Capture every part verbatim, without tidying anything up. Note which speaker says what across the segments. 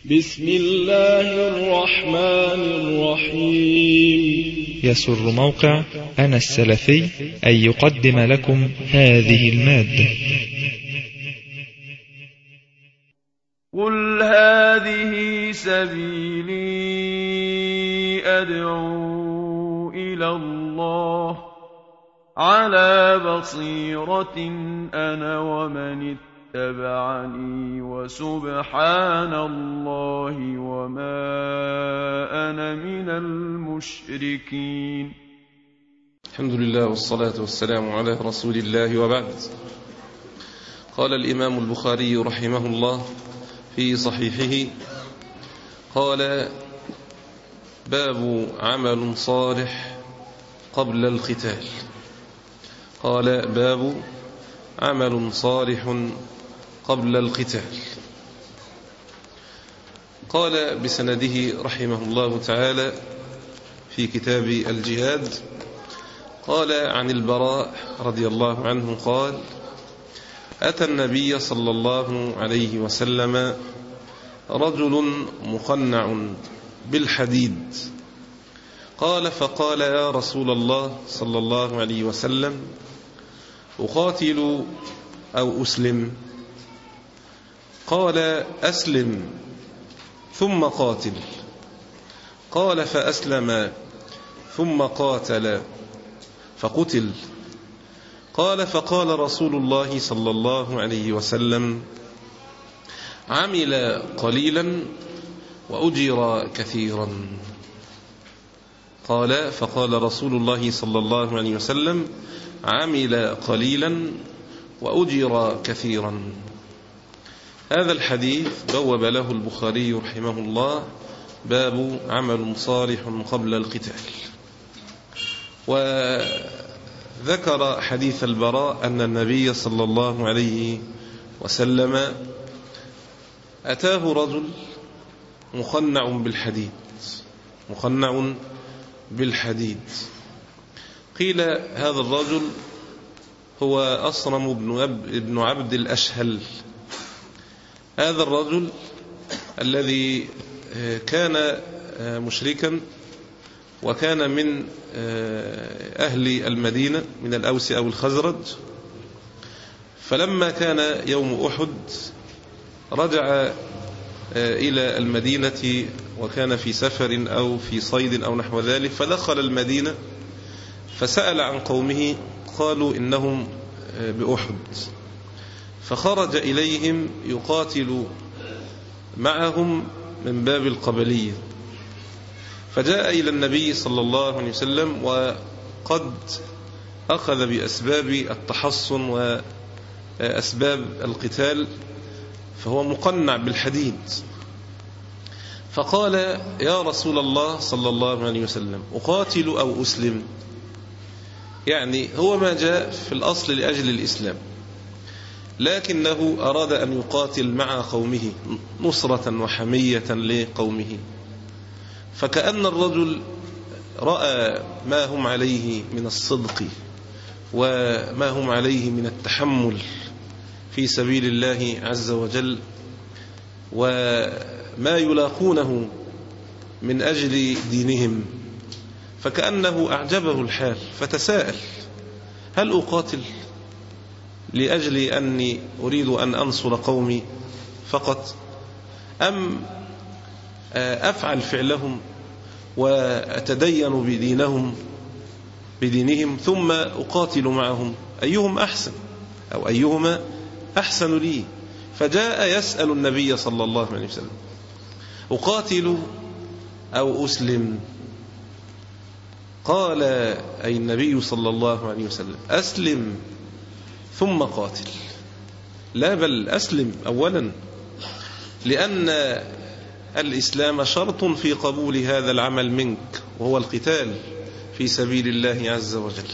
Speaker 1: بسم الله الرحمن الرحيم.
Speaker 2: يسر موقع أنا السلفي أن يقدم لكم هذه المادة.
Speaker 3: قل هذه سبيلي أدعو إلى الله على بصيرة أنا ومن اتبعني وسبحان الله وما أنا من المشركين.
Speaker 4: الحمد لله والصلاة والسلام على رسول الله، وبعد. قال الإمام البخاري رحمه الله في صحيحه: قال: باب عمل صالح قبل القتال. قال: باب عمل صالح قبل القتال. قال بسنده رحمه الله تعالى في كتاب الجهاد: قال عن البراء رضي الله عنه قال: أتى النبي صلى الله عليه وسلم رجل مقنع بالحديد، قال: فقال: يا رسول الله صلى الله عليه وسلم، أقاتل أو أسلم؟ قال: أسلم ثم قاتل. قال: فأسلم ثم قاتل فقتل. قال: فقال رسول الله صلى الله عليه وسلم: عمل قليلا وأجر كثيرا. قال: فقال رسول الله صلى الله عليه وسلم: عمل قليلا وأجر كثيرا. هذا الحديث بوب له البخاري رحمه الله باب عمل صالح قبل القتال. وذكر حديث البراء أن النبي صلى الله عليه وسلم أتاه رجل مخنع بالحديد مخنع بالحديد قيل هذا الرجل هو أصرم بن عبد الأشهل. هذا الرجل الذي كان مشركا وكان من أهل المدينة من الأوس أو الخزرج، فلما كان يوم أحد رجع إلى المدينة وكان في سفر أو في صيد أو نحو ذلك، فدخل المدينة فسأل عن قومه، قالوا إنهم بأحد، فخرج إليهم يقاتل معهم من باب القبلية، فجاء إلى النبي صلى الله عليه وسلم وقد أخذ بأسباب التحصن وأسباب القتال، فهو مقنع بالحديد. فقال: يا رسول الله صلى الله عليه وسلم، أقاتل أو أسلم؟ يعني هو ما جاء في الأصل لأجل الإسلام، لكنه أراد أن يقاتل مع قومه نصرة وحمية لقومه، فكأن الرجل رأى ما هم عليه من الصدق وما هم عليه من التحمل في سبيل الله عز وجل، وما يلاقونه من أجل دينهم، فكأنه أعجبه الحال، فتساءل: هل أقاتل لأجل أني أريد أن أنصر قومي فقط، أم أفعل فعلهم وأتدين بدينهم بدينهم ثم أقاتل معهم؟ أيهم أحسن أو أيهما أحسن لي؟ فجاء يسأل النبي صلى الله عليه وسلم: أقاتل أو أسلم؟ قال أي النبي صلى الله عليه وسلم: أسلم ثم قاتل. لا، بل أسلم أولا، لأن الإسلام شرط في قبول هذا العمل منك، وهو القتال في سبيل الله عز وجل.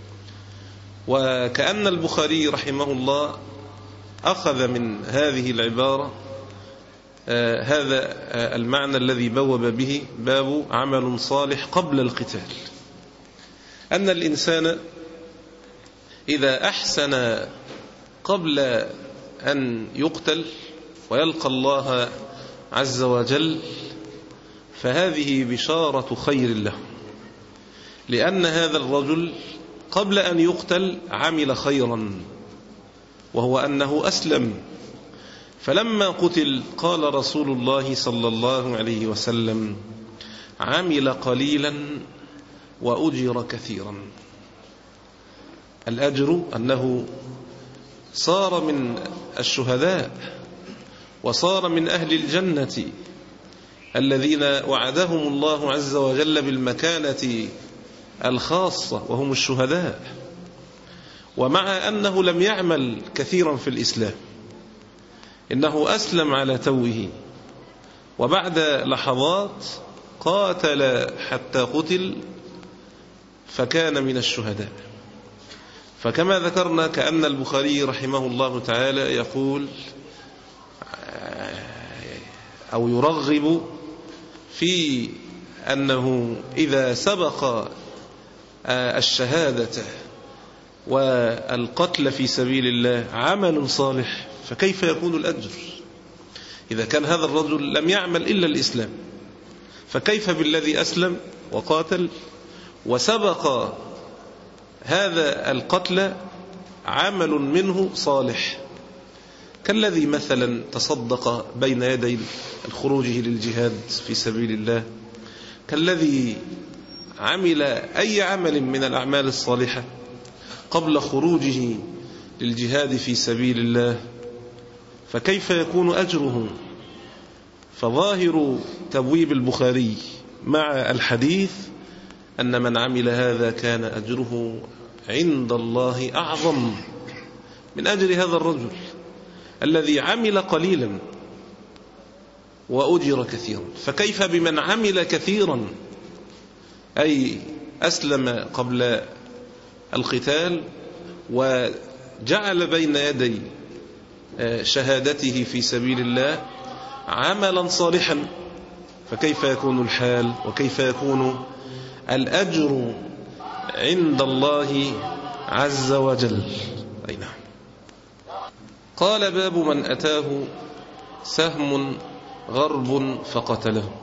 Speaker 4: وكأن البخاري رحمه الله أخذ من هذه العبارة آه هذا آه المعنى الذي بوب به باب عمل صالح قبل القتال، أن الإنسان إذا أحسن قبل أن يقتل ويلقى الله عز وجل فهذه بشارة خير له، لأن هذا الرجل قبل أن يقتل عمل خيرا، وهو أنه أسلم. فلما قتل قال رسول الله صلى الله عليه وسلم: عمل قليلا وأجر كثيرا. الأجر أنه صار من الشهداء وصار من أهل الجنة الذين وعدهم الله عز وجل بالمكانة الخاصة وهم الشهداء، ومع أنه لم يعمل كثيرا في الإسلام، إنه أسلم على توه، وبعد لحظات قاتل حتى قتل فكان من الشهداء. فكما ذكرنا كأن البخاري رحمه الله تعالى يقول أو يرغب في أنه إذا سبق الشهادة والقتل في سبيل الله عمل صالح فكيف يكون الأجر؟ إذا كان هذا الرجل لم يعمل إلا الإسلام، فكيف بالذي أسلم وقاتل وسبق هذا القتل عمل منه صالح، كالذي مثلا تصدق بين يدي الخروج للجهاد في سبيل الله، كالذي عمل أي عمل من الأعمال الصالحة قبل خروجه للجهاد في سبيل الله، فكيف يكون أجره؟ فظاهر تبويب البخاري مع الحديث أن من عمل هذا كان أجره عند الله أعظم من أجر هذا الرجل الذي عمل قليلا وأجر كثيرا. فكيف بمن عمل كثيرا أي أسلم قبل القتال وجعل بين يدي شهادته في سبيل الله عملا صالحا، فكيف يكون الحال وكيف يكون الأجر عند الله عز وجل؟ أي نعم. قال: باب من أتاه سهم غرب فقتله.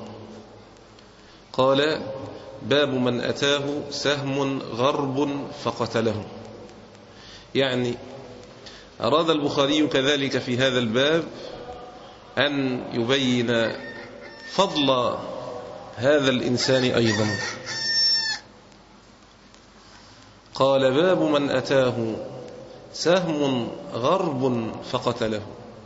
Speaker 4: قال: باب من أتاه سهم غرب فقتله، يعني أراد البخاري كذلك في هذا الباب أن يبين فضل هذا الإنسان أيضا. قال: باب من أتاه سهم غرب فقتله.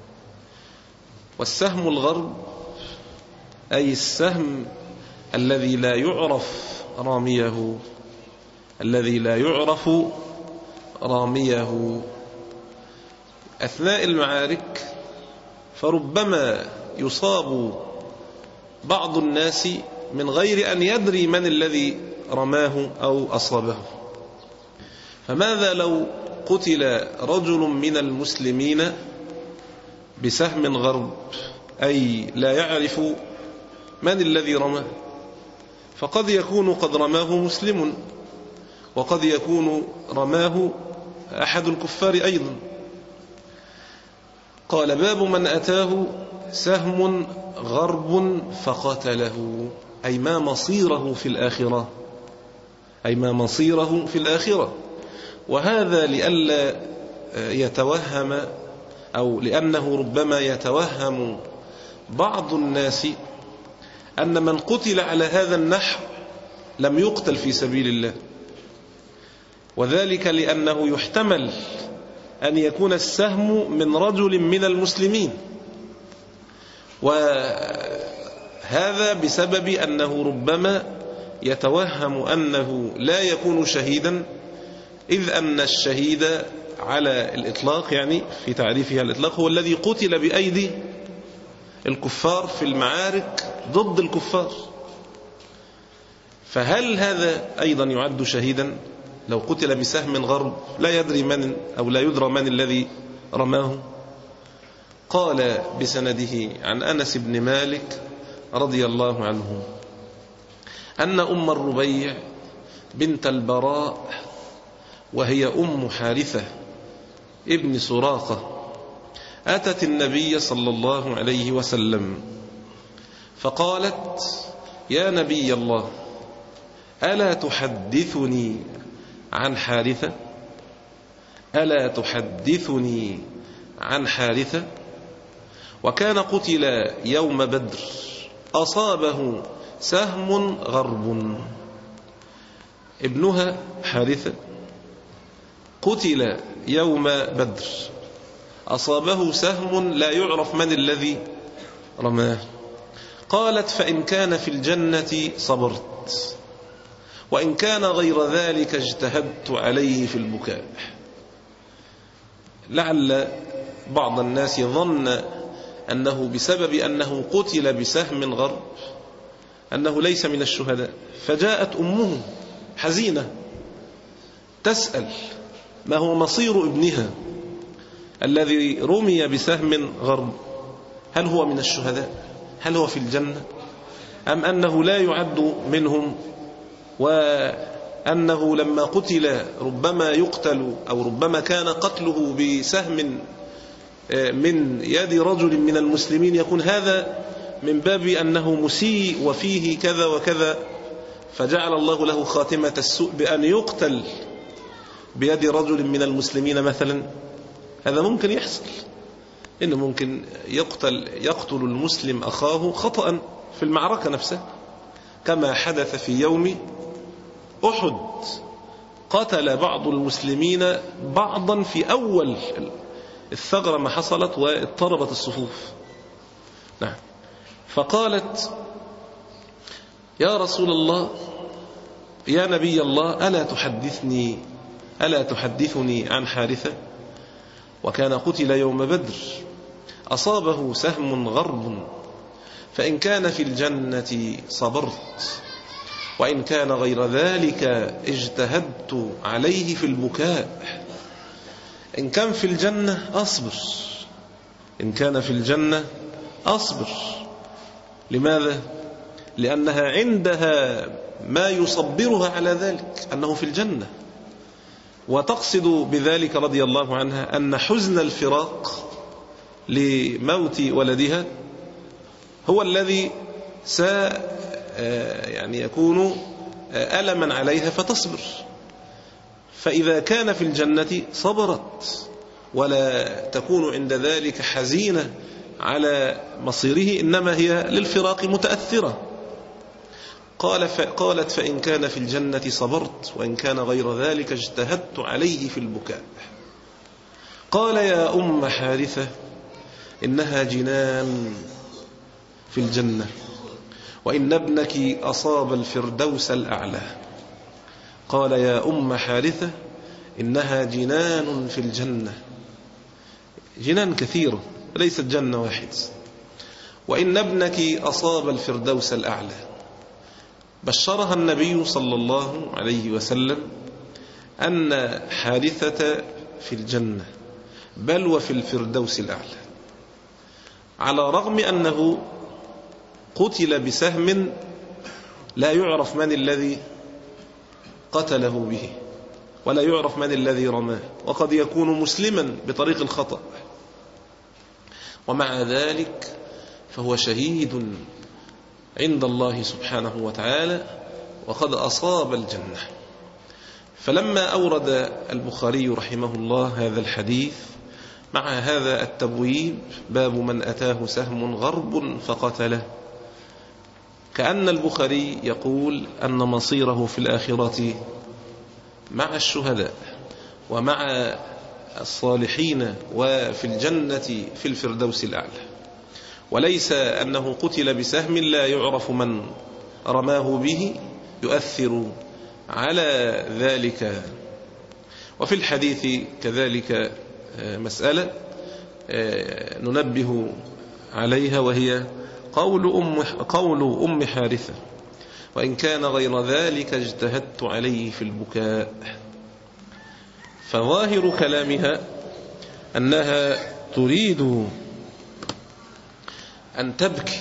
Speaker 4: والسهم الغرب أي السهم الذي لا يعرف راميه، الذي لا يعرف راميه أثناء المعارك، فربما يصاب بعض الناس من غير أن يدري من الذي رماه أو أصابه. فماذا لو قتل رجل من المسلمين بسهم غرب، أي لا يعرف من الذي رماه؟ فقد يكون قد رماه مسلم، وقد يكون رماه أحد الكفار أيضا. قال: باب من أتاه سهم غرب فقتله، أي ما مصيره في الآخرة، أي ما مصيره في الآخرة. وهذا لئلا يتوهم أو لأنه ربما يتوهم بعض الناس أن من قتل على هذا النحو لم يقتل في سبيل الله، وذلك لأنه يحتمل أن يكون السهم من رجل من المسلمين، وهذا بسبب أنه ربما يتوهم أنه لا يكون شهيدا، إذ أن الشهيد على الإطلاق، يعني في تعريفها الإطلاق، هو الذي قتل بأيدي الكفار في المعارك ضد الكفار. فهل هذا أيضا يعد شهيدا لو قتل بسهم غرب لا يدري من أو لا يدرى من الذي رماه؟ قال بسنده عن أنس بن مالك رضي الله عنه أن أم الربيع بنت البراء، وهي أم حارثة ابن سراقة، أتت النبي صلى الله عليه وسلم فقالت: يا نبي الله، ألا تحدثني عن حارثة؟ ألا تحدثني عن حارثة؟ وكان قتل يوم بدر، أصابه سهم غرب. ابنها حارثة قتل يوم بدر، أصابه سهم لا يعرف من الذي رماه. قالت: فإن كان في الجنة صبرت، وإن كان غير ذلك اجتهدت عليه في البكاء. لعل بعض الناس ظن أنه بسبب أنه قتل بسهم غرب أنه ليس من الشهداء، فجاءت أمه حزينة تسأل ما هو مصير ابنها الذي رمي بسهم غرب، هل هو من الشهداء؟ هل هو في الجنة؟ أم أنه لا يعد منهم، وأنه لما قتل ربما يقتل أو ربما كان قتله بسهم من يد رجل من المسلمين يكون هذا من باب أنه مسيء وفيه كذا وكذا، فجعل الله له خاتمة السوء بأن يقتل بيد رجل من المسلمين مثلا. هذا ممكن يحصل، إنه ممكن يقتل يقتل المسلم أخاه خطأ في المعركة نفسها، كما حدث في يوم أحد، قتل بعض المسلمين بعضا في أول الثغرة ما حصلت واضطربت الصفوف. نعم. فقالت: يا رسول الله، يا نبي الله، ألا تحدثني ألا تحدثني عن حارثة؟ وكان قتل يوم بدر، أصابه سهم غرب، فإن كان في الجنة صبرت، وإن كان غير ذلك اجتهدت عليه في البكاء. إن كان في الجنة أصبر، إن كان في الجنة أصبر. لماذا؟ لأنها عندها ما يصبرها على ذلك، أنه في الجنة، وتقصد بذلك رضي الله عنها أن حزن الفراق لموت ولدها هو الذي س يعني يكون ألما عليها فتصبر. فإذا كان في الجنة صبرت ولا تكون عند ذلك حزينة على مصيره، إنما هي للفراق متأثرة. قال قالت: فإن كان في الجنة صبرت، وإن كان غير ذلك اجتهدت عليه في البكاء. قال: يا أم حارثة، إنها جنان في الجنة، وإن ابنك أصاب الفردوس الأعلى. قال: يا أم حارثة، إنها جنان في الجنة، جنان كثيرة ليست جنة واحد، وإن ابنك أصاب الفردوس الأعلى. بشرها النبي صلى الله عليه وسلم أن حارثة في الجنة، بل وفي الفردوس الأعلى، على رغم أنه قتل بسهم لا يعرف من الذي قتله به، ولا يعرف من الذي رماه، وقد يكون مسلما بطريق الخطأ، ومع ذلك فهو شهيد عند الله سبحانه وتعالى، وقد أصاب الجنة. فلما أورد البخاري رحمه الله هذا الحديث مع هذا التبويب، باب من أتاه سهم غرب فقتله، كأن البخاري يقول أن مصيره في الآخرة مع الشهداء ومع الصالحين وفي الجنة في الفردوس الأعلى، وليس أنه قتل بسهم لا يعرف من رماه به يؤثر على ذلك. وفي الحديث كذلك مسألة ننبه عليها، وهي قول أم, قول أم حارثة: وإن كان غير ذلك اجتهدت عليه في البكاء. فظاهر كلامها أنها تريد أن تبكي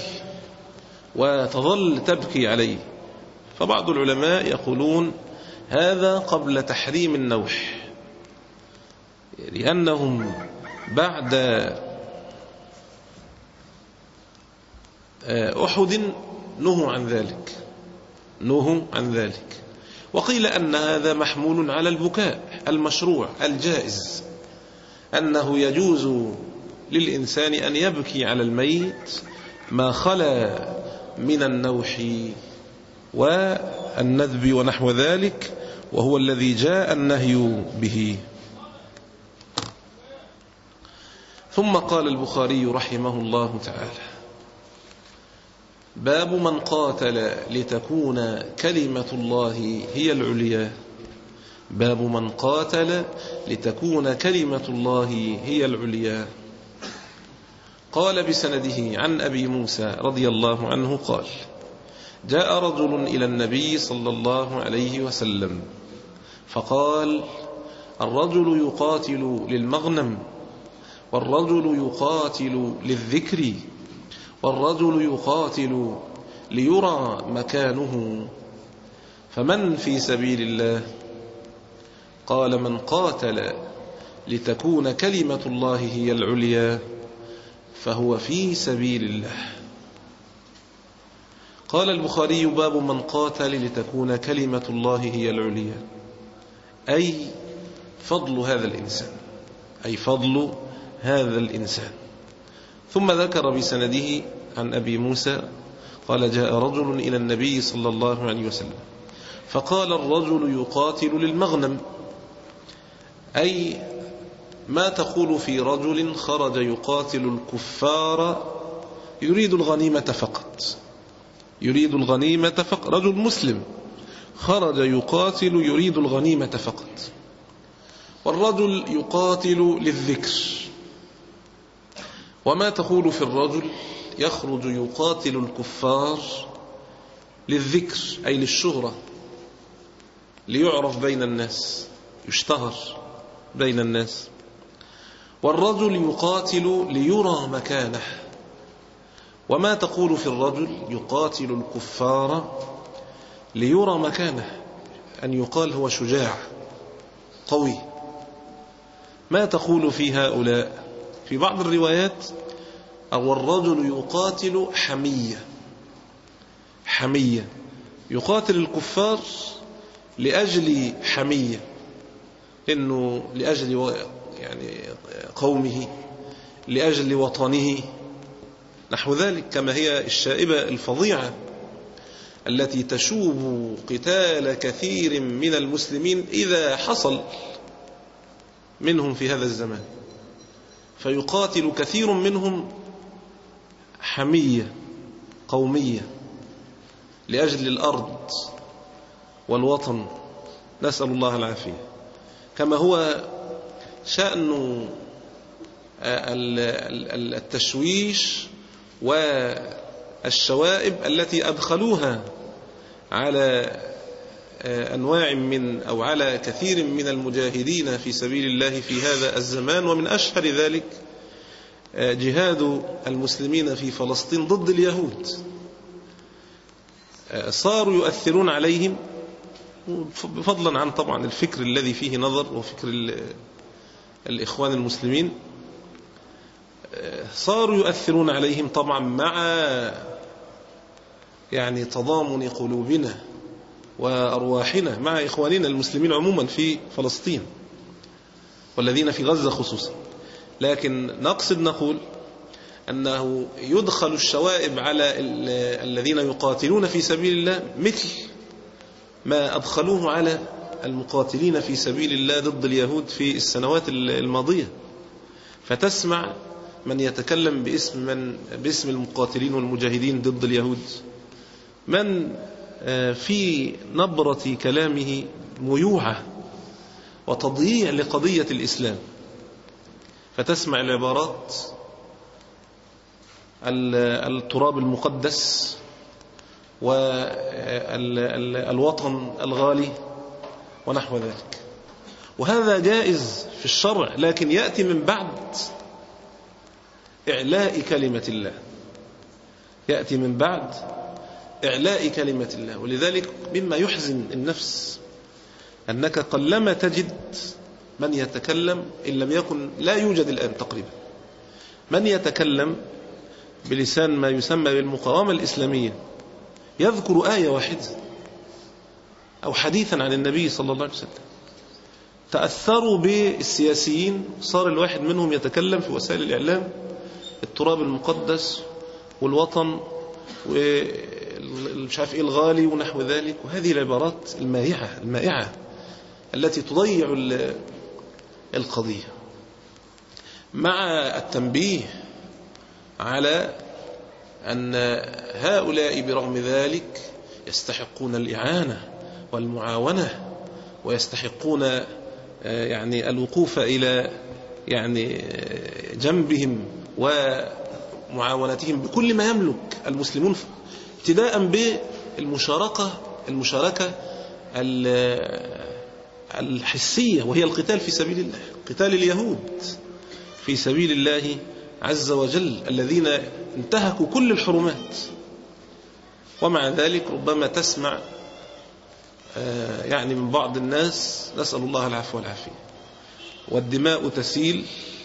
Speaker 4: وتظل تبكي عليه. فبعض العلماء يقولون هذا قبل تحريم النوح، لأنهم بعد أحد نهوا عن ذلك نهوا عن ذلك وقيل أن هذا محمول على البكاء المشروع الجائز، أنه يجوز للإنسان أن يبكي على الميت ما خلا من النوح والندب ونحو ذلك، وهو الذي جاء النهي به. ثم قال البخاري رحمه الله تعالى: باب من قاتل لتكون كلمة الله هي العليا. باب من قاتل لتكون كلمة الله هي العليا. قال بسنده عن أبي موسى رضي الله عنه قال: جاء رجل إلى النبي صلى الله عليه وسلم فقال: الرجل يقاتل للمغنم، والرجل يقاتل للذكر، والرجل يقاتل ليرى مكانه، فمن في سبيل الله؟ قال: من قاتل لتكون كلمة الله هي العليا فهو في سبيل الله. قال البخاري: باب من قاتل لتكون كلمة الله هي العليا، أي فضل هذا الإنسان، أي فضل هذا الإنسان. ثم ذكر بسنده عن أبي موسى قال: جاء رجل إلى النبي صلى الله عليه وسلم فقال: الرجل يقاتل للمغنم، أي ما تقول في رجل خرج يقاتل الكفار يريد الغنيمة فقط، يريد الغنيمة فقط، رجل مسلم خرج يقاتل يريد الغنيمة فقط. والرجل يقاتل للذكر، وما تقول في الرجل يخرج يقاتل الكفار للذكر، أي للشهرة، ليعرف بين الناس، يشتهر بين الناس. والرجل يقاتل ليرى مكانه، وما تقول في الرجل يقاتل الكفار ليرى مكانه، أن يقال هو شجاع قوي. ما تقول في هؤلاء؟ في بعض الروايات: أو الرجل يقاتل حمية، حمية يقاتل الكفار لأجل حمية، إنه لأجل يعني قومه، لأجل وطنه، نحو ذلك، كما هي الشائبة الفظيعة التي تشوب قتال كثير من المسلمين إذا حصل منهم في هذا الزمان، فيقاتل كثير منهم حمية قومية لأجل الأرض والوطن، نسأل الله العافية. كما هو شأن التشويش والشوائب التي أدخلوها على أنواع من أو على كثير من المجاهدين في سبيل الله في هذا الزمان. ومن أشهر ذلك جهاد المسلمين في فلسطين ضد اليهود، صاروا يؤثرون عليهم فضلا عن طبعا الفكر الذي فيه نظر وفكر الإخوان المسلمين، صاروا يؤثرون عليهم طبعا مع يعني تضامن قلوبنا وأرواحنا مع إخواننا المسلمين عموما في فلسطين والذين في غزة خصوصا. لكن نقصد نقول أنه يدخل الشوائب على الذين يقاتلون في سبيل الله مثل ما أدخلوه على المقاتلين في سبيل الله ضد اليهود في السنوات الماضية. فتسمع من يتكلم باسم من باسم المقاتلين والمجاهدين ضد اليهود، من في نبرة كلامه ميوعة وتضييع لقضية الإسلام، فتسمع العبارات التراب المقدس والوطن الغالي ونحو ذلك. وهذا جائز في الشرع، لكن يأتي من بعد إعلاء كلمة الله، يأتي من بعد إعلاء كلمة الله. ولذلك مما يحزن النفس أنك قلما تجد من يتكلم، إن لم يكن لا يوجد الآن تقريبا، من يتكلم بلسان ما يسمى بالمقاومة الإسلامية يذكر آية واحدة أو حديثا عن النبي صلى الله عليه وسلم، تأثروا بالسياسيين، صار الواحد منهم يتكلم في وسائل الإعلام التراب المقدس والوطن ومش عارف إيه الغالي ونحو ذلك، وهذه العبارات المائعة المائعة التي تضيع القضية، مع التنبيه على أن هؤلاء برغم ذلك يستحقون الإعانة والمعاونة، ويستحقون يعني الوقوف إلى يعني جنبهم ومعاونتهم بكل ما يملك المسلمون، ابتداء بالمشاركة المشاركة الحسية، وهي القتال في سبيل الله، قتال اليهود في سبيل الله عز وجل الذين انتهكوا كل الحرمات. ومع ذلك ربما تسمع يعني من بعض الناس، نسأل الله العفو والعافية، والدماء تسيل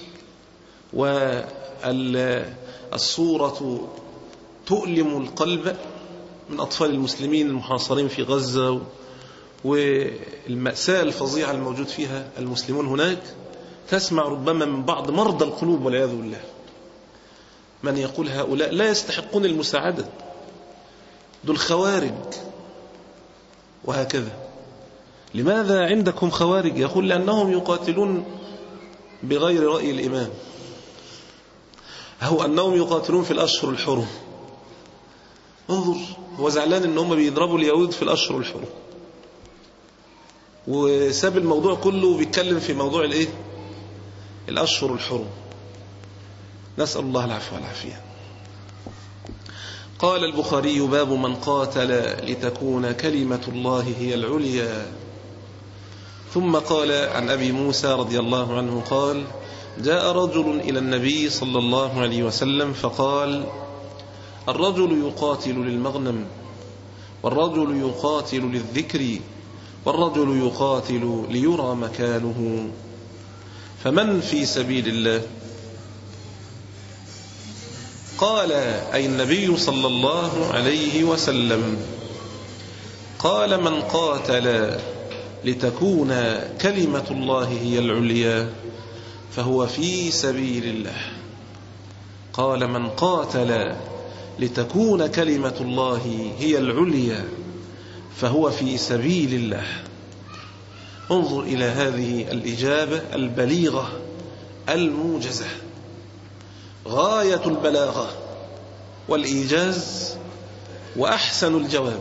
Speaker 4: والصورة تؤلم القلب من أطفال المسلمين المحاصرين في غزة، والمأساة الفظيعة الموجود فيها المسلمون هناك. تسمع ربما من بعض مرضى القلوب والعياذ بالله من يقول هؤلاء لا يستحقون المساعدة، دول خوارج، وهكذا. لماذا عندكم خوارج؟ يقول لأنهم يقاتلون بغير رأي الإمام، أو أنهم يقاتلون في الأشهر الحرم. انظر، هو زعلان أن هم بيضربوا اليهود في الأشهر الحرم، وساب الموضوع كله وبيتكلم في موضوع الإيه؟ الأشهر الحرم. نسأل الله العفو والعافية. قال البخاري: باب من قاتل لتكون كلمة الله هي العليا. ثم قال عن أبي موسى رضي الله عنه قال: جاء رجل إلى النبي صلى الله عليه وسلم فقال: الرجل يقاتل للمغنم، والرجل يقاتل للذكر، والرجل يقاتل ليرى مكانه، فمن في سبيل الله؟ قال: أي النبي صلى الله عليه وسلم. قال: من قاتل لتكون كلمة الله هي العليا فهو في سبيل الله. قال: من قاتل لتكون كلمة الله هي العليا فهو في سبيل الله. انظر إلى هذه الإجابة البليغة الموجزة، غاية البلاغة والإيجاز وأحسن الجواب.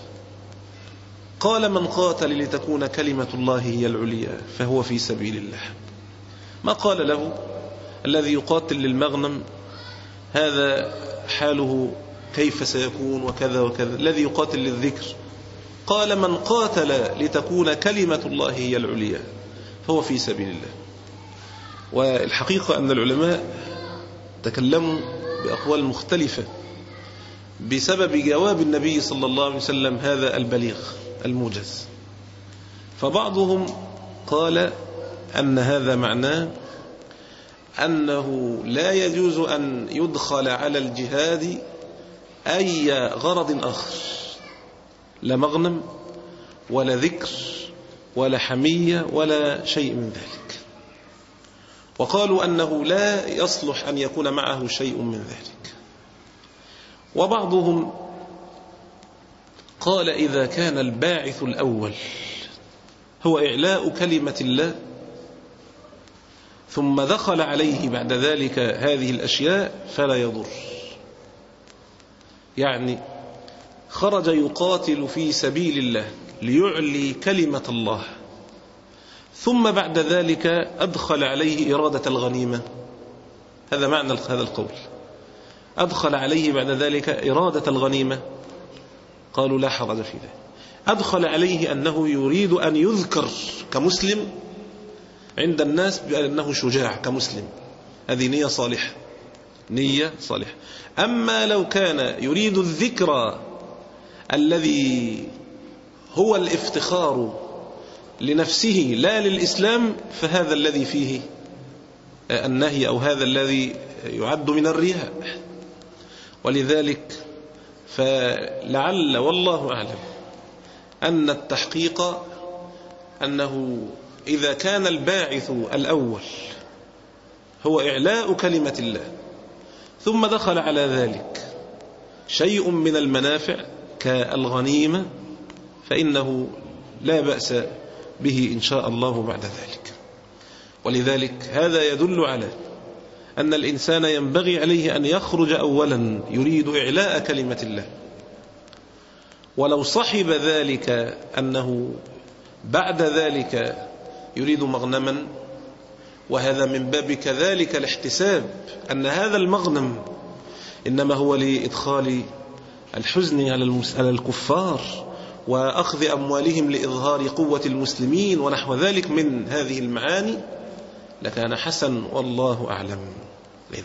Speaker 4: قال: من قاتل لتكون كلمة الله هي العليا فهو في سبيل الله. ما قال له الذي يقاتل للمغنم هذا حاله كيف سيكون وكذا وكذا، الذي يقاتل للذكر. قال: من قاتل لتكون كلمة الله هي العليا فهو في سبيل الله. والحقيقة أن العلماء تكلموا بأقوال مختلفة بسبب جواب النبي صلى الله عليه وسلم هذا البليغ الموجز. فبعضهم قال أن هذا معناه أنه لا يجوز أن يدخل على الجهاد أي غرض آخر، لا مغنم ولا ذكر ولا حمية ولا شيء من ذلك. وقالوا أنه لا يصلح أن يكون معه شيء من ذلك. وبعضهم قال: إذا كان الباعث الأول هو إعلاء كلمة الله ثم دخل عليه بعد ذلك هذه الأشياء فلا يضر. يعني خرج يقاتل في سبيل الله ليعلي كلمة الله، ثم بعد ذلك أدخل عليه إرادة الغنيمة، هذا معنى هذا القول، أدخل عليه بعد ذلك إرادة الغنيمة، قالوا لا حرج في ذلك. أدخل عليه أنه يريد أن يذكر كمسلم عند الناس بأنه شجاع كمسلم، هذه نية صالحة، نية صالحة. أما لو كان يريد الذكر الذي هو الافتخار لنفسه لا للإسلام، فهذا الذي فيه النهي، أو هذا الذي يعد من الرياء. ولذلك فلعل والله أعلم أن التحقيق أنه إذا كان الباعث الأول هو إعلاء كلمة الله ثم دخل على ذلك شيء من المنافع كالغنيمة فإنه لا بأس به إن شاء الله بعد ذلك. ولذلك هذا يدل على أن الإنسان ينبغي عليه أن يخرج أولا يريد إعلاء كلمة الله، ولو صحب ذلك أنه بعد ذلك يريد مغنما، وهذا من باب كذلك الاحتساب أن هذا المغنم إنما هو لإدخال الحزن على الكفار وأخذ أموالهم لإظهار قوة المسلمين ونحو ذلك من هذه المعاني، لكان حسن والله أعلم. لنا.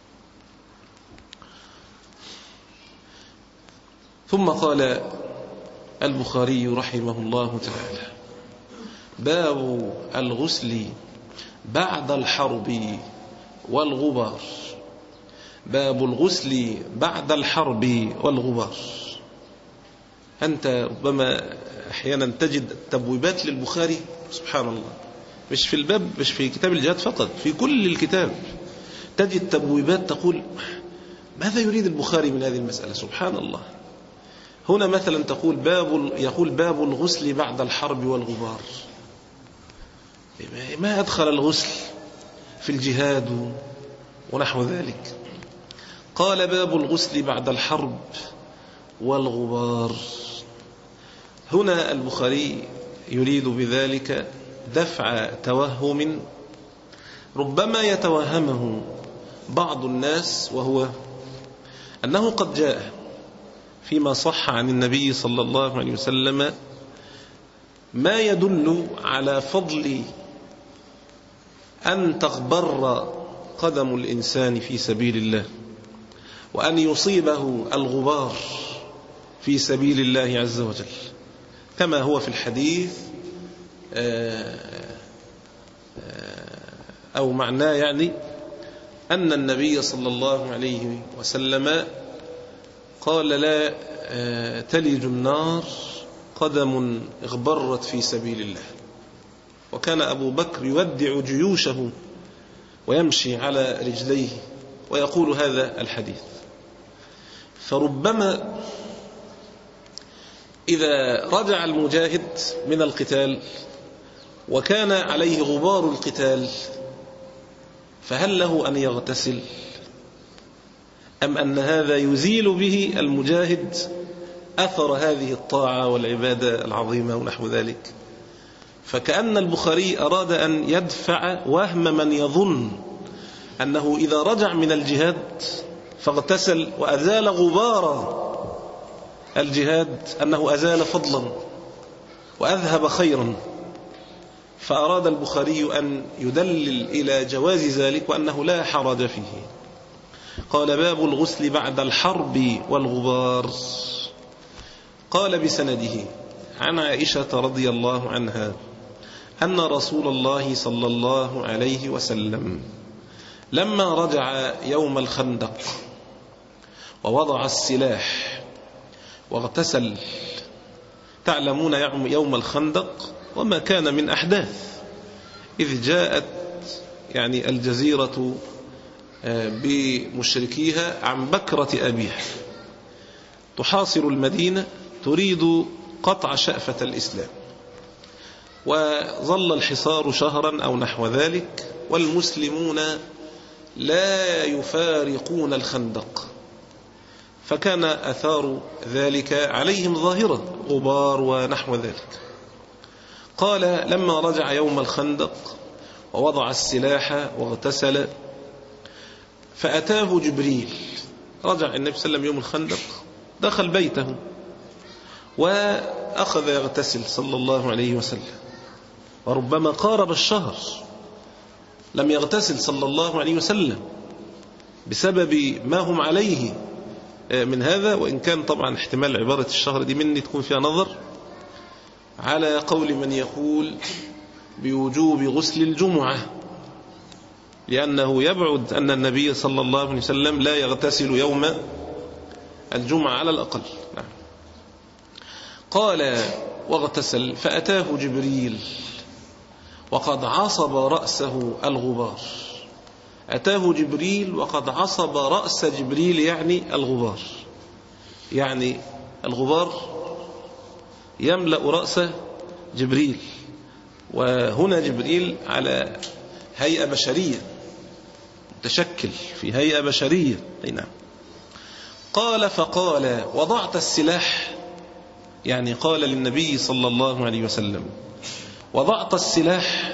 Speaker 4: ثم قال البخاري رحمه الله تعالى: باب الغسل بعد الحرب والغبار. باب الغسل بعد الحرب والغبار. أنت ربما أحيانا تجد تبويبات للبخاري سبحان الله، مش في الباب، مش في كتاب الجهاد فقط، في كل الكتاب تجد تبويبات تقول ماذا يريد البخاري من هذه المسألة؟ سبحان الله. هنا مثلا تقول باب يقول باب الغسل بعد الحرب والغبار. ما أدخل الغسل في الجهاد ونحو ذلك؟ قال باب الغسل بعد الحرب والغبار. هنا البخاري يريد بذلك دفع توهم ربما يتوهمه بعض الناس، وهو أنه قد جاء فيما صح عن النبي صلى الله عليه وسلم ما يدل على فضل أن تغبر قدم الإنسان في سبيل الله، وأن يصيبه الغبار في سبيل الله عز وجل، كما هو في الحديث أو معناه يعني أن النبي صلى الله عليه وسلم قال: لا تلج النار قدم اغبرت في سبيل الله. وكان أبو بكر يودع جيوشه ويمشي على رجليه ويقول هذا الحديث. فربما إذا رجع المجاهد من القتال وكان عليه غبار القتال فهل له أن يغتسل، أم أن هذا يزيل به المجاهد أثر هذه الطاعة والعبادة العظيمة ونحو ذلك؟ فكأن البخاري أراد أن يدفع وهم من يظن أنه إذا رجع من الجهاد فاغتسل وأزال غبار الجهاد أنه أزال فضلا وأذهب خيرا. فأراد البخاري أن يدلل إلى جواز ذلك وأنه لا حرج فيه. قال: باب الغسل بعد الحرب والغبار. قال بسنده عن عائشة رضي الله عنها أن رسول الله صلى الله عليه وسلم لما رجع يوم الخندق ووضع السلاح واغتسل، تعلمون يوم الخندق وما كان من أحداث، إذ جاءت يعني الجزيرة بمشركيها عن بكرة أبيها تحاصر المدينة تريد قطع شأفة الإسلام، وظل الحصار شهرا أو نحو ذلك، والمسلمون لا يفارقون الخندق، فكان أثار ذلك عليهم ظاهرة، غبار ونحو ذلك. قال: لما رجع يوم الخندق ووضع السلاح واغتسل فأتاه جبريل. رجع النبي صلى الله عليه وسلم يوم الخندق، دخل بيته وأخذ يغتسل صلى الله عليه وسلم، وربما قارب الشهر لم يغتسل صلى الله عليه وسلم بسبب ما هم عليه من هذا، وإن كان طبعا احتمال عبارة الشهر دي مني تكون فيها نظر، على قول من يقول بوجوب غسل الجمعة، لأنه يبعد أن النبي صلى الله عليه وسلم لا يغتسل يوم الجمعة على الأقل. نعم. قال واغتسل فأتاه جبريل وقد عصب رأسه الغبار. أتاه جبريل وقد عصب رأس جبريل يعني الغبار، يعني الغبار يملأ رأس جبريل، وهنا جبريل على هيئة بشرية، متشكل في هيئة بشرية. نعم. قال فقال وضعت السلاح، يعني قال للنبي صلى الله عليه وسلم وضعت السلاح؟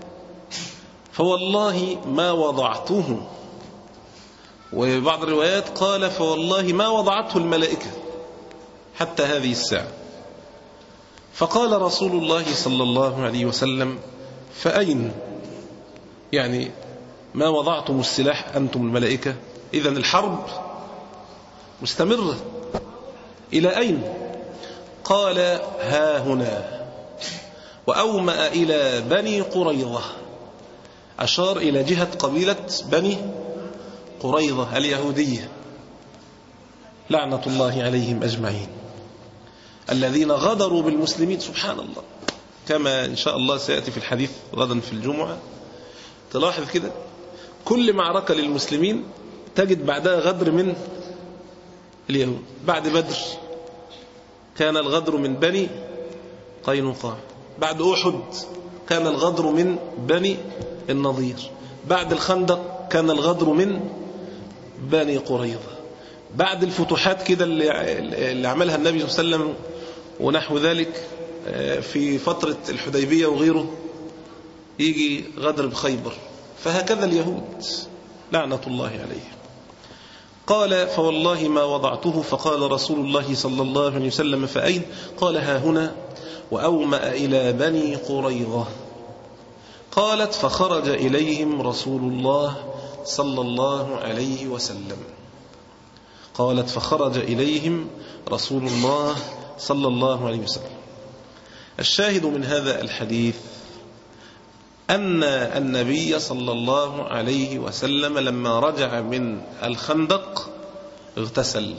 Speaker 4: فوالله ما وضعته. وبعض الروايات قال فوالله ما وضعته الملائكة حتى هذه الساعة. فقال رسول الله صلى الله عليه وسلم فأين؟ يعني ما وضعتم السلاح أنتم الملائكة؟ إذن الحرب مستمرة، إلى أين؟ قال ها هنا. وأومأ إلى بني قريظة، أشار إلى جهة قبيلة بني قريظة اليهودية لعنة الله عليهم أجمعين، الذين غدروا بالمسلمين. سبحان الله، كما إن شاء الله سيأتي في الحديث غدا في الجمعة. تلاحظ كده كل معركة للمسلمين تجد بعدها غدر من اليهود. بعد بدر كان الغدر من بني قينقاع، بعد أحد كان الغدر من بني النضير، بعد الخندق كان الغدر من بني قريظة، بعد الفتوحات كده اللي عملها النبي صلى الله عليه وسلم ونحو ذلك في فترة الحديبية وغيره يجي غدر بخيبر. فهكذا اليهود لعنة الله عليه. قال فوالله ما وضعته. فقال رسول الله صلى الله عليه وسلم فأين؟ قال ها هنا. وأومأ إلى بني قريظة. قالت فخرج إليهم رسول الله صلى الله عليه وسلم. قالت فخرج إليهم رسول الله صلى الله عليه وسلم. الشاهد من هذا الحديث أن النبي صلى الله عليه وسلم لما رجع من الخندق اغتسل،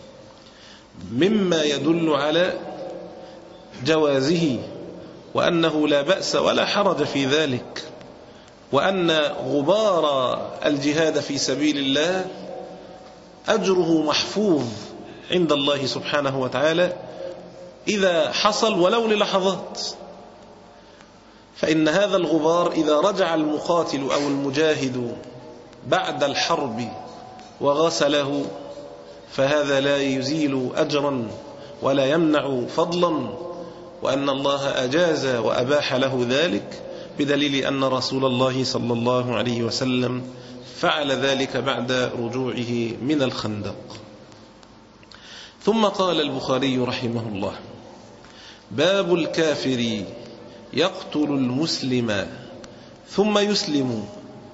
Speaker 4: مما يدل على جوازه وأنه لا بأس ولا حرج في ذلك، وأن غبار الجهاد في سبيل الله أجره محفوظ عند الله سبحانه وتعالى إذا حصل ولو للحظات. فإن هذا الغبار إذا رجع المقاتل أو المجاهد بعد الحرب وغسله فهذا لا يزيل أجرا ولا يمنع فضلا، وأن الله أجاز وأباح له ذلك بدليل أن رسول الله صلى الله عليه وسلم فعل ذلك بعد رجوعه من الخندق. ثم قال البخاري رحمه الله باب الكافر يقتل المسلم ثم يسلم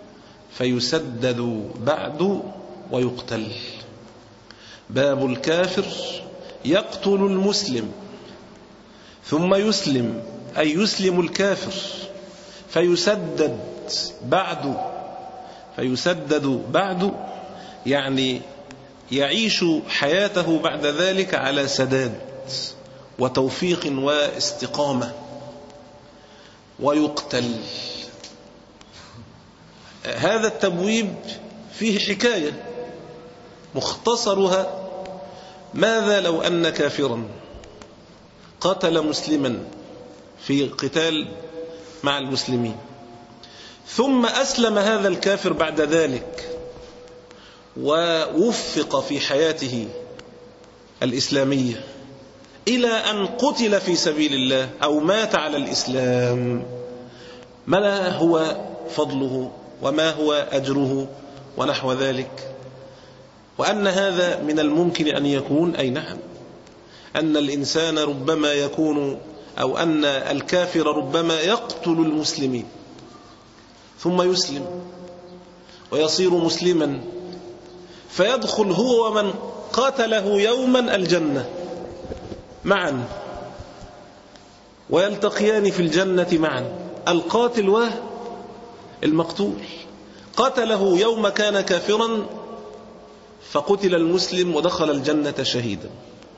Speaker 4: فيسدد بعد ويقتل. باب الكافر يقتل المسلم ثم يسلم، أي يسلم الكافر فيسدد بعد، فيسدد بعد يعني يعيش حياته بعد ذلك على سداد وتوفيق واستقامة. ويقتل، هذا التبويب فيه حكاية مختصرها: ماذا لو أن كافرا قتل مسلما في قتال مع المسلمين ثم أسلم هذا الكافر بعد ذلك ووفق في حياته الإسلامية إلى أن قتل في سبيل الله أو مات على الإسلام، ما هو فضله وما هو أجره ونحو ذلك؟ وأن هذا من الممكن أن يكون، أي نعم، أن الإنسان ربما يكون أو أن الكافر ربما يقتل المسلمين ثم يسلم ويصير مسلما فيدخل هو ومن قاتله يوما الجنة معا ويلتقيان في الجنة معا، القاتل والمقتول. قتله يوم كان كافرا فقتل المسلم ودخل الجنة شهيدا،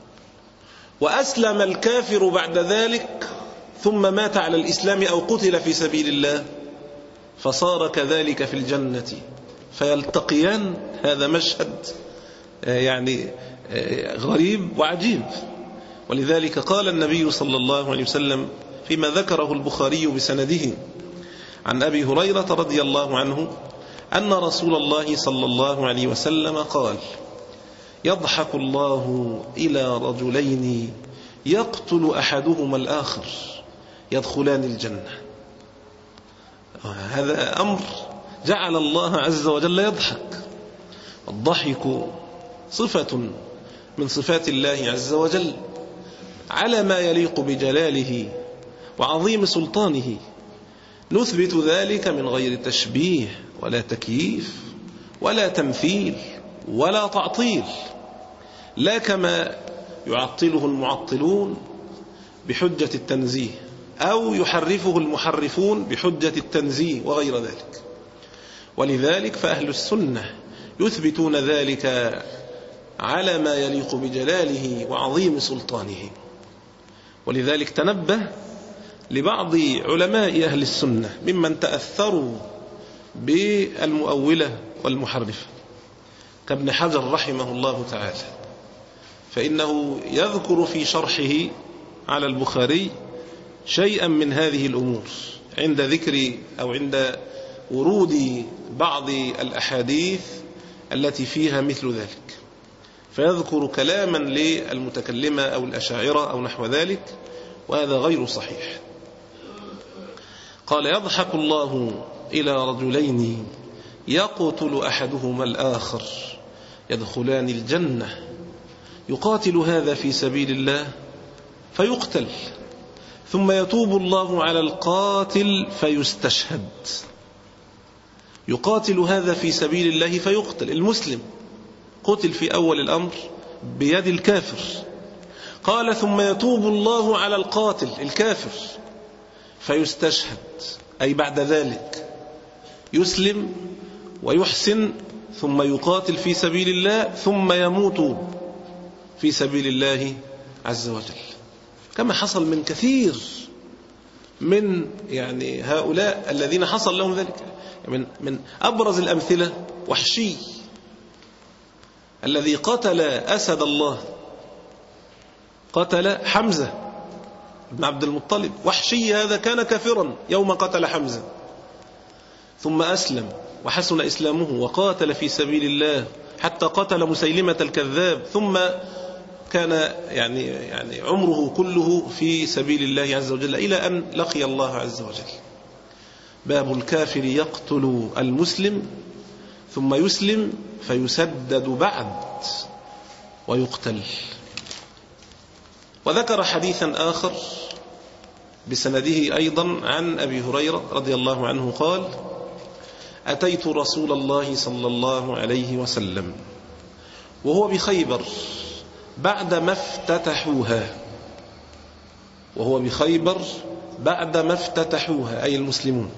Speaker 4: وأسلم الكافر بعد ذلك ثم مات على الإسلام أو قتل في سبيل الله فصار كذلك في الجنة، فيلتقيان. هذا مشهد يعني غريب وعجيب. ولذلك قال النبي صلى الله عليه وسلم فيما ذكره البخاري بسنده عن أبي هريرة رضي الله عنه أن رسول الله صلى الله عليه وسلم قال: يضحك الله إلى رجلين يقتل أحدهما الآخر يدخلان الجنة. هذا أمر جعل الله عز وجل يضحك. الضحك صفة من صفات الله عز وجل على ما يليق بجلاله وعظيم سلطانه، نثبت ذلك من غير تشبيه ولا تكييف ولا تمثيل ولا تعطيل، لا كما يعطله المعطلون بحجة التنزيه أو يحرفه المحرفون بحجة التنزيه وغير ذلك. ولذلك فأهل السنة يثبتون ذلك على ما يليق بجلاله وعظيم سلطانه. ولذلك تنبه لبعض علماء أهل السنة ممن تأثروا بالمؤولة والمحرفة كابن حجر رحمه الله تعالى، فإنه يذكر في شرحه على البخاري شيئا من هذه الأمور عند ذكر أو عند ورود بعض الأحاديث التي فيها مثل ذلك، فيذكر كلاما للمتكلمة أو الأشاعرة أو نحو ذلك، وهذا غير صحيح. قال: يضحك الله إلى رجلين يقتل أحدهما الآخر يدخلان الجنة، يقاتل هذا في سبيل الله فيقتل، ثم يتوب الله على القاتل فيستشهد. يقاتل هذا في سبيل الله فيقتل، المسلم قتل في أول الأمر بيد الكافر، قال: ثم يتوب الله على القاتل الكافر فيستشهد، أي بعد ذلك يسلم ويحسن ثم يقاتل في سبيل الله ثم يموت في سبيل الله عز وجل، كما حصل من كثير من يعني هؤلاء الذين حصل لهم ذلك. من, من أبرز الأمثلة وحشي الذي قتل أسد الله، قتل حمزة بن عبد المطلب. وحشي هذا كان كافرا يوم قتل حمزة، ثم أسلم وحسن إسلامه وقاتل في سبيل الله حتى قتل مسيلمة الكذاب، ثم كان يعني يعني عمره كله في سبيل الله عز وجل إلى أن لقي الله عز وجل. باب الكافر يقتل المسلم ثم يسلم فيسدد بعد ويقتل. وذكر حديثا آخر بسنده أيضا عن أبي هريرة رضي الله عنه قال: أتيت رسول الله صلى الله عليه وسلم وهو بخيبر بعد ما افتتحوها، وهو بخيبر بعد ما افتتحوها أي المسلمون.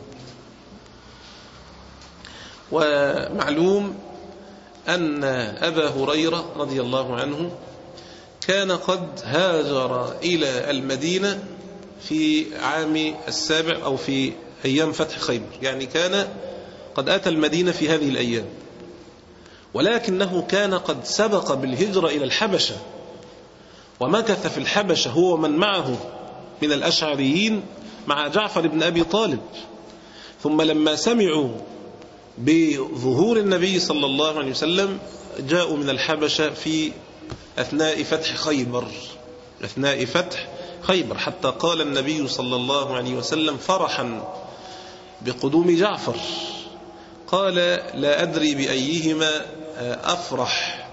Speaker 4: ومعلوم أن أبا هريرة رضي الله عنه كان قد هاجر إلى المدينة في عام السابع أو في أيام فتح خيبر، يعني كان قد أتى المدينة في هذه الأيام، ولكنه كان قد سبق بالهجرة إلى الحبشة ومكث في الحبشة هو من معه من الأشعريين مع جعفر بن أبي طالب. ثم لما سمعوا بظهور النبي صلى الله عليه وسلم جاءوا من الحبشة في أثناء فتح خيبر أثناء فتح خيبر حتى قال النبي صلى الله عليه وسلم فرحا بقدوم جعفر، قال: لا أدري بأيهما أفرح،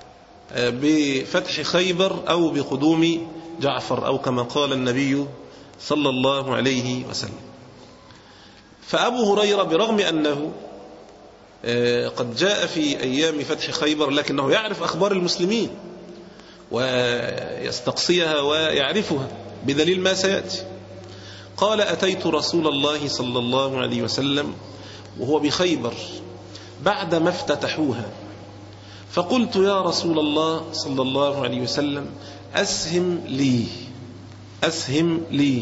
Speaker 4: بفتح خيبر أو بقدوم جعفر، أو كما قال النبي صلى الله عليه وسلم. فأبو هريرة برغم أنه قد جاء في أيام فتح خيبر لكنه يعرف أخبار المسلمين ويستقصيها ويعرفها بدليل ما سيأتي. قال: أتيت رسول الله صلى الله عليه وسلم وهو بخيبر بعد ما افتتحوها، فقلت يا رسول الله صلى الله عليه وسلم أسهم لي أسهم لي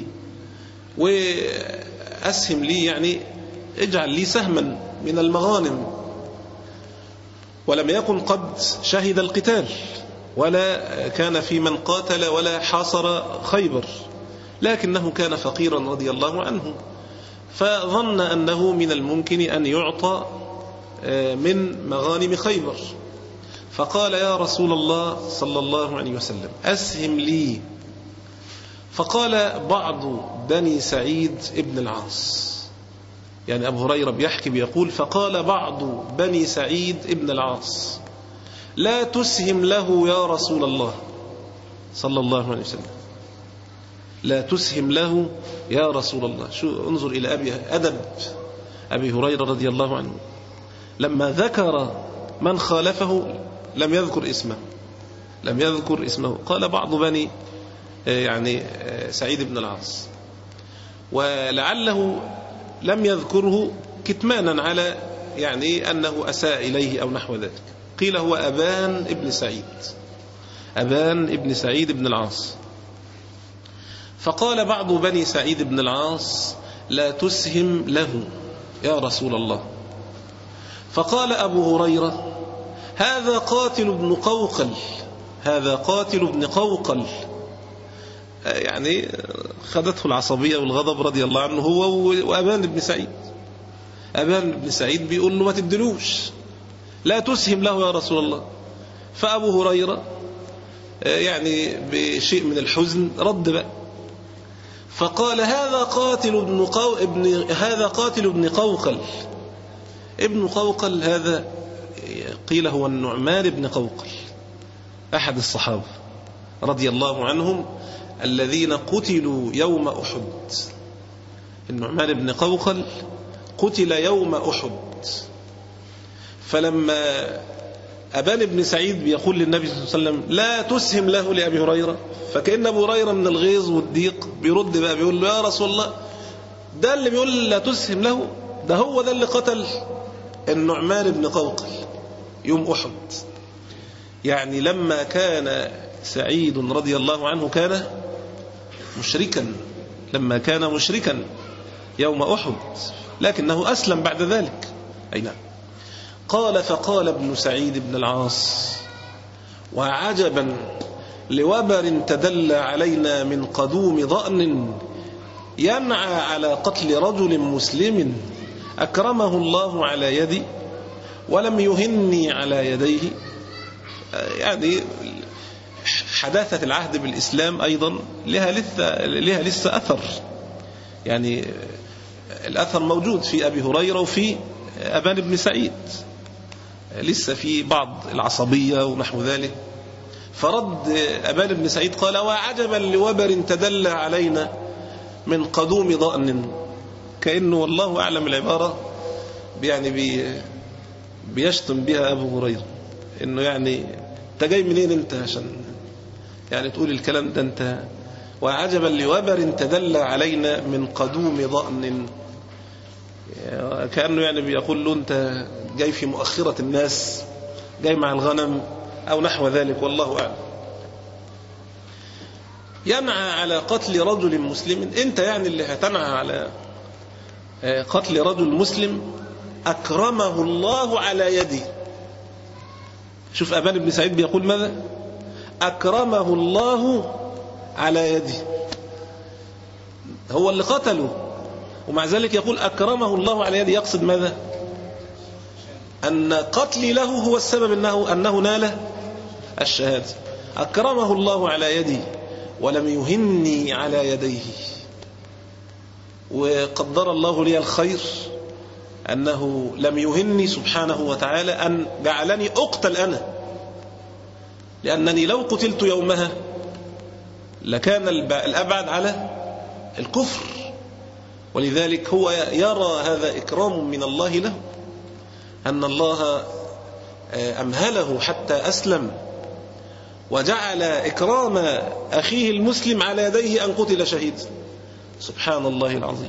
Speaker 4: وأسهم لي يعني اجعل لي سهما من المغانم. ولم يكن قد شهد القتال ولا كان في من قاتل ولا حاصر خيبر، لكنه كان فقيرا رضي الله عنه، فظن أنه من الممكن أن يعطى من مغانم خيبر، فقال يا رسول الله صلى الله عليه وسلم أسهم لي. فقال بعض بني سعيد ابن العاص، يعني أبو هريرة بيحكي بيقول فقال بعض بني سعيد ابن العاص لا تسهم له يا رسول الله صلى الله عليه وسلم، لا تسهم له يا رسول الله. شو انظر إلى أبي أدب أبي هريرة رضي الله عنه، لما ذكر من خالفه لم يذكر اسمه لم يذكر اسمه قال بعض بني يعني سعيد بن العاص، ولعله لم يذكره كتمانا على يعني أنه أساء إليه أو نحو ذلك. قيل هو أبان ابن سعيد أبان ابن سعيد بن العاص. فقال بعض بني سعيد بن العاص لا تسهم له يا رسول الله. فقال أبو هريرة هذا قاتل ابن قوقل هذا قاتل ابن قوقل، يعني خدته العصبية والغضب رضي الله عنه هو وأبان ابن سعيد. أبان ابن سعيد بيقول له ما تدلوش، لا تسهم له يا رسول الله. فأبو هريرة يعني بشيء من الحزن رد بقى فقال هذا قاتل ابن قو... ابن هذا قاتل ابن قوقل. ابن قوقل هذا قيل هو النعمان بن قوقل أحد الصحابة رضي الله عنهم الذين قتلوا يوم أحد. النعمان بن قوقل قتل يوم أحد. فلما أبان بن سعيد بيقول للنبي صلى الله عليه وسلم لا تسهم له لأبي هريرة، فكأن أبو هريرة من الغيظ والضيق بيرد بقى بيقول له يا رسول الله ده اللي بيقول لا تسهم له ده هو ده اللي قتل النعمان بن قوقل يوم أحد. يعني لما كان سعيد رضي الله عنه كان مشركا لما كان مشركا يوم أحد، لكنه أسلم بعد ذلك. أي نعم. قال فقال ابن سعيد بن العاص وعجبا لوبر تدلى علينا من قدوم ضأن ينعى على قتل رجل مسلم أكرمه الله على يدي ولم يهني على يديه. يعني حداثة العهد بالإسلام أيضا لها لسه, لها لسه أثر، يعني الأثر موجود في أبي هريرة وفي أبان بن سعيد، لسه في بعض العصبية ونحو ذلك. فرد أبان بن سعيد قال وعجبا لوبر تدلى علينا من قدوم ضأن، كأنه والله أعلم العبارة يعني بي بيشتم بها أبو هريرة، إنه يعني أنت جاي منين أنت عشان يعني تقول الكلام ده أنت. وعجبا لوبر تدلى علينا من قدوم ضأن، كأنه يعني بيقول له أنت جاي في مؤخرة الناس، جاي مع الغنم أو نحو ذلك، والله أعلم. ينعى على قتل رجل مسلم، أنت يعني اللي هتنعى على قتل رجل مسلم أكرمه الله على يدي. شوف أبان بن سعيد بيقول ماذا؟ أكرمه الله على يدي، هو اللي قتله ومع ذلك يقول أكرمه الله على يدي. يقصد ماذا؟ أن قتلي له هو السبب أنه, أنه نال الشهادة. أكرمه الله على يدي ولم يهني على يديه. وقدر الله لي الخير أنه لم يهني سبحانه وتعالى أن جعلني أقتل أنا، لأنني لو قتلت يومها لكان الأبعد على الكفر. ولذلك هو يرى هذا إكرام من الله له، أن الله أمهله حتى أسلم وجعل إكرام أخيه المسلم على يديه أن قتل شهيد. سبحان الله العظيم.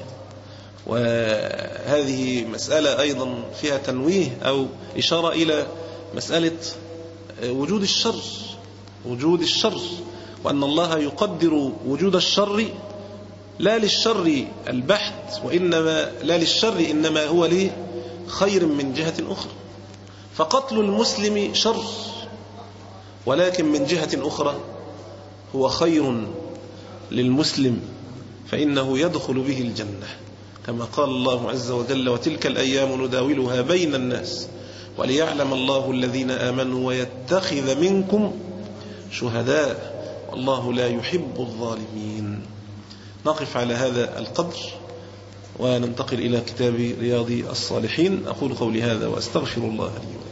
Speaker 4: وهذه مسألة أيضا فيها تنويه أو إشارة إلى مسألة وجود الشر وجود الشر وأن الله يقدر وجود الشر لا للشر البحت، وإنما لا للشر إنما هو لخير من جهة أخرى. فقتل المسلم شر، ولكن من جهة أخرى هو خير للمسلم، فإنه يدخل به الجنة، كما قال الله عز وجل: وتلك الأيام نداولها بين الناس وليعلم الله الذين آمنوا ويتخذ منكم شهداء والله لا يحب الظالمين. نقف على هذا القدر وننتقل إلى كتاب رياض الصالحين. أقول قولي هذا وأستغفر الله لي ولكم.